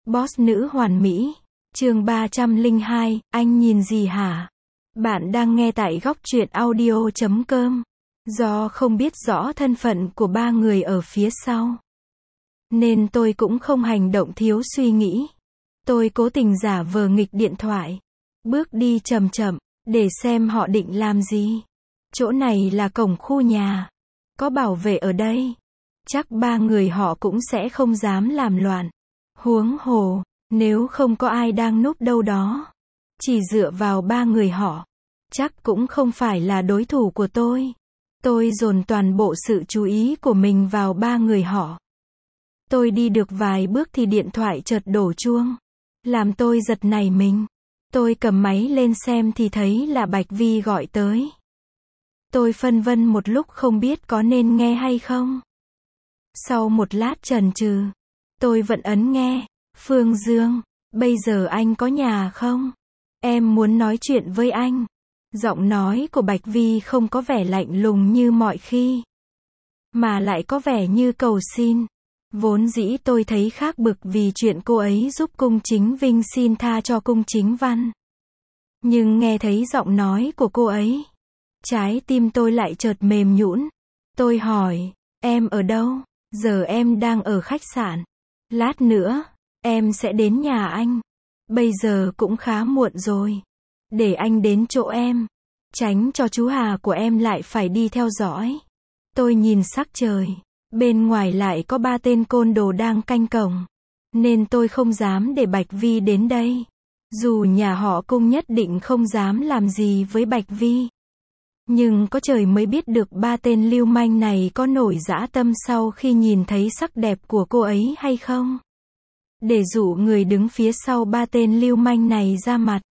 Boss nữ hoàn mỹ. Chương 302, anh nhìn gì hả? Bạn đang nghe tại góc truyện audio.com. Do không biết rõ thân phận của ba người ở phía sau, nên tôi cũng không hành động thiếu suy nghĩ. Tôi cố tình giả vờ nghịch điện thoại, bước đi chậm chậm, để xem họ định làm gì. Chỗ này là cổng khu nhà, có bảo vệ ở đây, chắc ba người họ cũng sẽ không dám làm loạn. Huống hồ, nếu không có ai đang núp đâu đó, chỉ dựa vào ba người họ, chắc cũng không phải là đối thủ của tôi. Tôi dồn toàn bộ sự chú ý của mình vào ba người họ. Tôi đi được vài bước thì điện thoại chợt đổ chuông, làm tôi giật nảy mình. Tôi cầm máy lên xem thì thấy là Bạch Vi gọi tới. Tôi phân vân một lúc không biết có nên nghe hay không. Sau một lát chần chừ, tôi vẫn ấn nghe. Phương Dương, bây giờ anh có nhà không? Em muốn nói chuyện với anh. Giọng nói của Bạch Vi không có vẻ lạnh lùng như mọi khi, mà lại có vẻ như cầu xin. Vốn dĩ tôi thấy khác bực vì chuyện cô ấy giúp Cung Chính Vinh xin tha cho Cung Chính Văn. Nhưng nghe thấy giọng nói của cô ấy, trái tim tôi lại chợt mềm nhũn. Tôi hỏi, em ở đâu? Giờ em đang ở khách sạn. Lát nữa, em sẽ đến nhà anh. Bây giờ cũng khá muộn rồi. Để anh đến chỗ em, tránh cho chú Hà của em lại phải đi theo dõi. Tôi nhìn sắc trời, bên ngoài lại có 3 tên côn đồ đang canh cổng, nên tôi không dám để Bạch Vi đến đây. Dù nhà họ Cung nhất định không dám làm gì với Bạch Vi, nhưng có trời mới biết được 3 tên lưu manh này có nổi dã tâm sau khi nhìn thấy sắc đẹp của cô ấy hay không. Để dụ người đứng phía sau 3 tên lưu manh này ra mặt,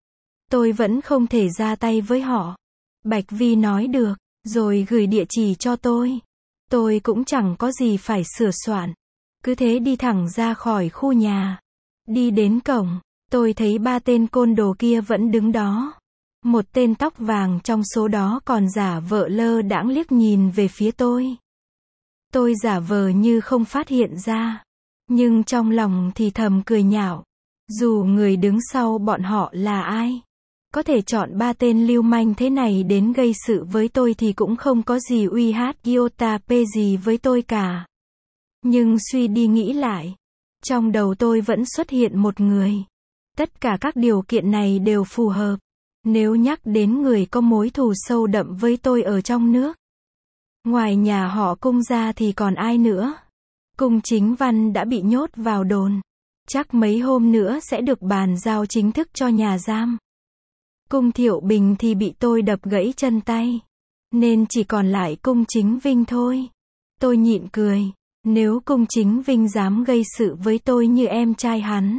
tôi vẫn không thể ra tay với họ. Bạch Vi nói được, rồi gửi địa chỉ cho tôi. Tôi cũng chẳng có gì phải sửa soạn, cứ thế đi thẳng ra khỏi khu nhà. Đi đến cổng, tôi thấy 3 tên côn đồ kia vẫn đứng đó. Một tên tóc vàng trong số đó còn giả vờ lơ đãng liếc nhìn về phía tôi. Tôi giả vờ như không phát hiện ra, nhưng trong lòng thì thầm cười nhạo. Dù người đứng sau bọn họ là ai, có thể chọn 3 tên lưu manh thế này đến gây sự với tôi thì cũng không có gì uy hát iota p gì với tôi cả. Nhưng suy đi nghĩ lại, trong đầu tôi vẫn xuất hiện một người. Tất cả các điều kiện này đều phù hợp. Nếu nhắc đến người có mối thù sâu đậm với tôi ở trong nước, ngoài nhà họ Cung ra thì còn ai nữa? Cung Chính Văn đã bị nhốt vào đồn, chắc mấy hôm nữa sẽ được bàn giao chính thức cho nhà giam. Cung Thiệu Bình thì bị tôi đập gãy chân tay, nên chỉ còn lại Cung Chính Vinh thôi. Tôi nhịn cười, nếu Cung Chính Vinh dám gây sự với tôi như em trai hắn,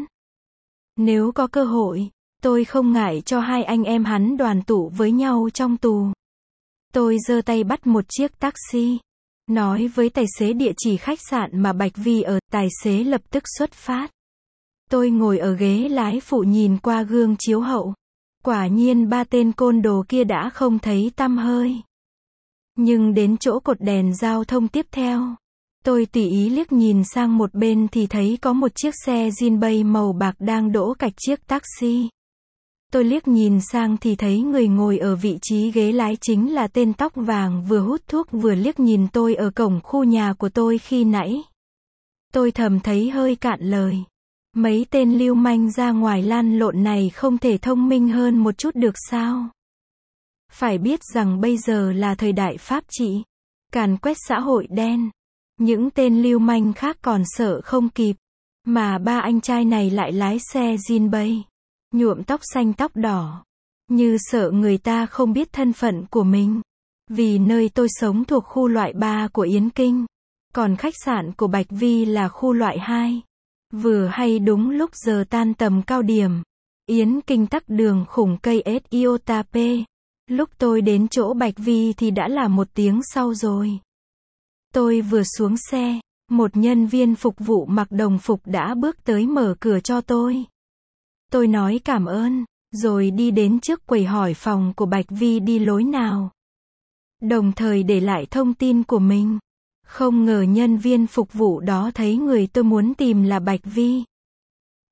nếu có cơ hội, tôi không ngại cho hai anh em hắn đoàn tụ với nhau trong tù. Tôi giơ tay bắt một chiếc taxi, nói với tài xế địa chỉ khách sạn mà Bạch Vi ở. Tài xế lập tức xuất phát. Tôi ngồi ở ghế lái phụ nhìn qua gương chiếu hậu. Quả nhiên 3 tên côn đồ kia đã không thấy tăm hơi. Nhưng đến chỗ cột đèn giao thông tiếp theo, tôi tùy ý liếc nhìn sang một bên thì thấy có một chiếc xe Jinbei màu bạc đang đỗ cạnh chiếc taxi. Tôi liếc nhìn sang thì thấy người ngồi ở vị trí ghế lái chính là tên tóc vàng vừa hút thuốc vừa liếc nhìn tôi ở cổng khu nhà của tôi khi nãy. Tôi thầm thấy hơi cạn lời. Mấy tên lưu manh ra ngoài lăn lộn này không thể thông minh hơn một chút được sao? Phải biết rằng bây giờ là thời đại pháp trị, càn quét xã hội đen. Những tên lưu manh khác còn sợ không kịp, mà 3 anh trai này lại lái xe Jinbei, nhuộm tóc xanh tóc đỏ, như sợ người ta không biết thân phận của mình. Vì nơi tôi sống thuộc khu loại 3 của Yến Kinh, còn khách sạn của Bạch Vi là khu loại 2. Vừa hay đúng lúc giờ tan tầm cao điểm, Yến Kinh tắc đường khủng cây S iota P. Lúc tôi đến chỗ Bạch Vi thì đã là 1 tiếng sau rồi. Tôi vừa xuống xe, một nhân viên phục vụ mặc đồng phục đã bước tới mở cửa cho tôi. Tôi nói cảm ơn, rồi đi đến trước quầy hỏi phòng của Bạch Vi đi lối nào, đồng thời để lại thông tin của mình. Không ngờ nhân viên phục vụ đó thấy người tôi muốn tìm là Bạch Vi.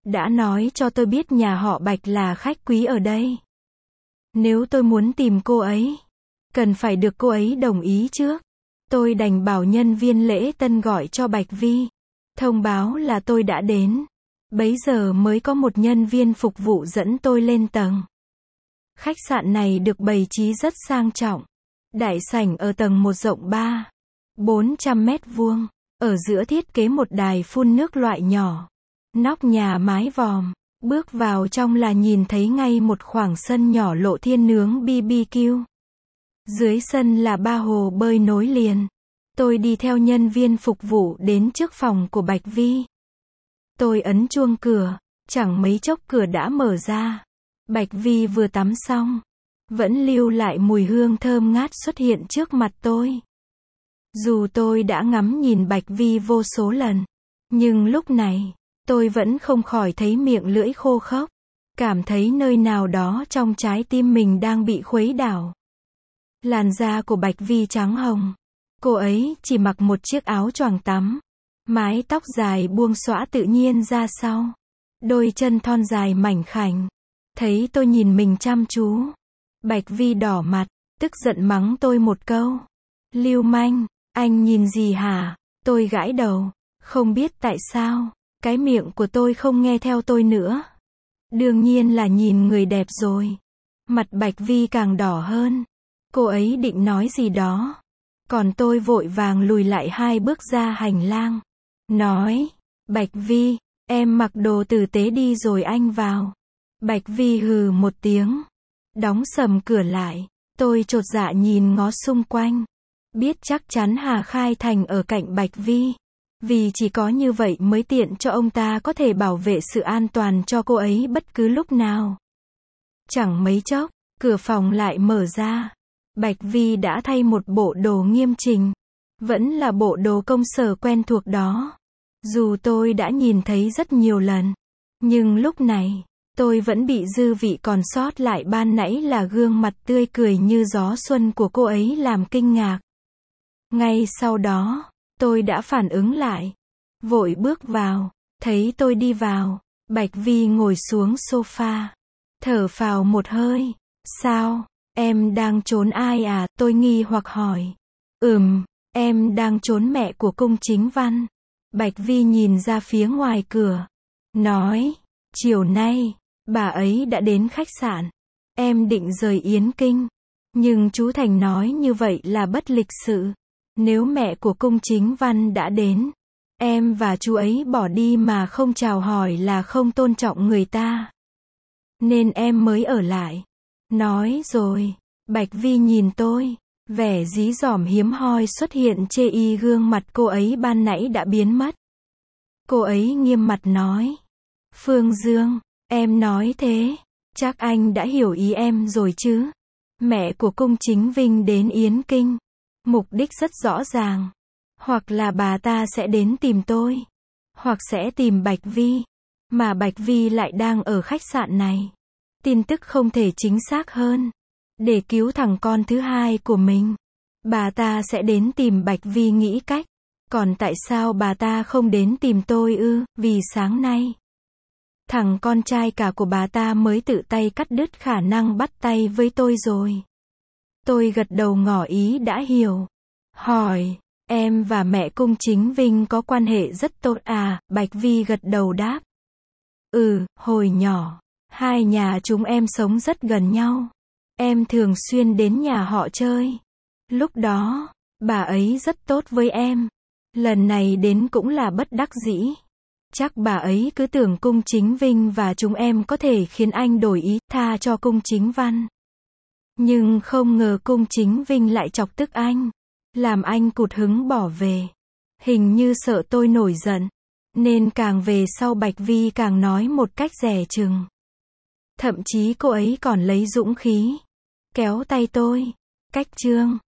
đã nói cho tôi biết nhà họ Bạch là khách quý ở đây. Nếu tôi muốn tìm cô ấy, cần phải được cô ấy đồng ý trước. Tôi đành bảo nhân viên lễ tân gọi cho Bạch Vi, thông báo là tôi đã đến. Bấy giờ mới có một nhân viên phục vụ dẫn tôi lên tầng. Khách sạn này được bày trí rất sang trọng. Đại sảnh ở tầng 1 rộng 400 mét vuông. Ở giữa thiết kế một đài phun nước loại nhỏ. Nóc nhà mái vòm. Bước vào trong là nhìn thấy ngay một khoảng sân nhỏ lộ thiên nướng BBQ. Dưới sân là 3 hồ bơi nối liền. Tôi đi theo nhân viên phục vụ đến trước phòng của Bạch Vi. Tôi ấn chuông cửa, chẳng mấy chốc cửa đã mở ra. Bạch Vi vừa tắm xong, vẫn lưu lại mùi hương thơm ngát xuất hiện trước mặt tôi. Dù tôi đã ngắm nhìn Bạch Vi vô số lần, nhưng lúc này, tôi vẫn không khỏi thấy miệng lưỡi khô khốc, cảm thấy nơi nào đó trong trái tim mình đang bị khuấy đảo. Làn da của Bạch Vi trắng hồng. Cô ấy chỉ mặc một chiếc áo choàng tắm. Mái tóc dài buông xõa tự nhiên ra sau. Đôi chân thon dài mảnh khảnh. Thấy tôi nhìn mình chăm chú. Bạch Vi đỏ mặt, tức giận mắng tôi một câu. Lưu manh, anh nhìn gì hả? Tôi gãi đầu. Không biết tại sao, cái miệng của tôi không nghe theo tôi nữa. Đương nhiên là nhìn người đẹp rồi. Mặt Bạch Vi càng đỏ hơn. Cô ấy định nói gì đó. Còn tôi vội vàng lùi lại 2 bước ra hành lang. Nói, Bạch Vi, em mặc đồ tử tế đi rồi anh vào. Bạch Vi hừ một tiếng. Đóng sầm cửa lại. Tôi chột dạ nhìn ngó xung quanh. Biết chắc chắn Hà Khai Thành ở cạnh Bạch Vi. Vì chỉ có như vậy mới tiện cho ông ta có thể bảo vệ sự an toàn cho cô ấy bất cứ lúc nào. Chẳng mấy chốc, cửa phòng lại mở ra. Bạch Vi đã thay một bộ đồ nghiêm chỉnh. Vẫn là bộ đồ công sở quen thuộc đó. Dù tôi đã nhìn thấy rất nhiều lần. Nhưng lúc này, tôi vẫn bị dư vị còn sót lại ban nãy là gương mặt tươi cười như gió xuân của cô ấy làm kinh ngạc. Ngay sau đó, tôi đã phản ứng lại. Vội bước vào. Thấy tôi đi vào. Bạch Vi ngồi xuống sofa. Thở phào một hơi. Sao? Em đang trốn ai à? Tôi nghi hoặc hỏi. Em đang trốn mẹ của Cung Chính Văn. Bạch Vi nhìn ra phía ngoài cửa. Nói, chiều nay, bà ấy đã đến khách sạn. Em định rời Yến Kinh. Nhưng chú Thành nói như vậy là bất lịch sự. Nếu mẹ của Cung Chính Văn đã đến, em và chú ấy bỏ đi mà không chào hỏi là không tôn trọng người ta. Nên em mới ở lại. Nói rồi, Bạch Vi nhìn tôi, vẻ dí dỏm hiếm hoi xuất hiện chê y gương mặt cô ấy ban nãy đã biến mất. Cô ấy nghiêm mặt nói, Phương Dương, em nói thế, chắc anh đã hiểu ý em rồi chứ. Mẹ của Cung Chính Vinh đến Yến Kinh, mục đích rất rõ ràng. Hoặc là bà ta sẽ đến tìm tôi, hoặc sẽ tìm Bạch Vi, mà Bạch Vi lại đang ở khách sạn này. Tin tức không thể chính xác hơn. Để cứu thằng con thứ hai của mình, bà ta sẽ đến tìm Bạch Vi nghĩ cách. Còn tại sao bà ta không đến tìm tôi ư? Vì sáng nay, thằng con trai cả của bà ta mới tự tay cắt đứt khả năng bắt tay với tôi rồi. Tôi gật đầu ngỏ ý đã hiểu. Hỏi, em và mẹ Cung Chính Vinh có quan hệ rất tốt à? Bạch Vi gật đầu đáp. Hồi nhỏ, hai nhà chúng em sống rất gần nhau. Em thường xuyên đến nhà họ chơi. Lúc đó, bà ấy rất tốt với em. Lần này đến cũng là bất đắc dĩ. Chắc bà ấy cứ tưởng Cung Chính Vinh và chúng em có thể khiến anh đổi ý, tha cho Cung Chính Văn. Nhưng không ngờ Cung Chính Vinh lại chọc tức anh, làm anh cụt hứng bỏ về. Hình như sợ tôi nổi giận, nên càng về sau Bạch Vi càng nói một cách dè chừng. Thậm chí cô ấy còn lấy dũng khí kéo tay tôi. Cách chương